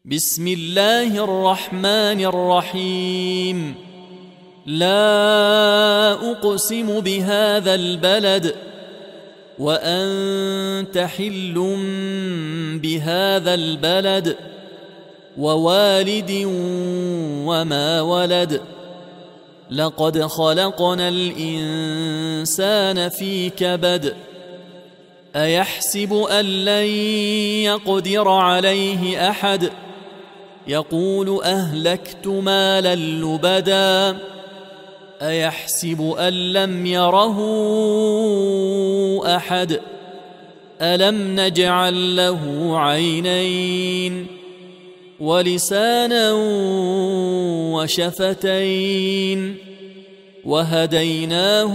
بسم الله الرحمن الرحيم. لا أقسم بهذا البلد وأنت حل بهذا البلد ووالد وما ولد. لقد خلقنا الإنسان في كبد. أيحسب أن لن يقدر عليه أحد؟ يقول أهلكت مالا لبدا. أيحسب أن لم يره أحد؟ ألم نجعل له عينين ولسانا وشفتين وهديناه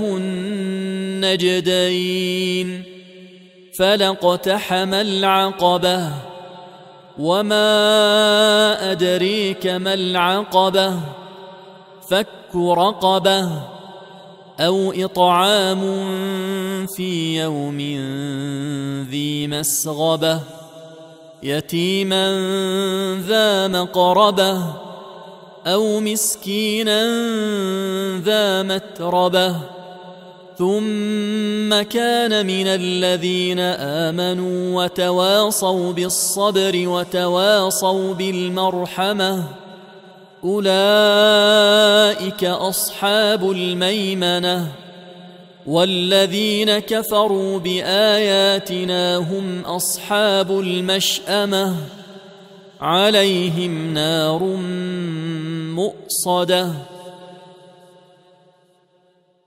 النجدين. فلاقتحم العقبة وما أدريك ما العقبة. فك رقبة أو إطعام في يوم ذي مسغبة يتيما ذا مقربة أو مسكينا ذا متربة. ثم كان من الذين آمنوا وتواصوا بالصبر وتواصوا بالمرحمة أولئك أصحاب الميمنة. والذين كفروا بآياتنا هم أصحاب المشأمة عليهم نار مؤصدة.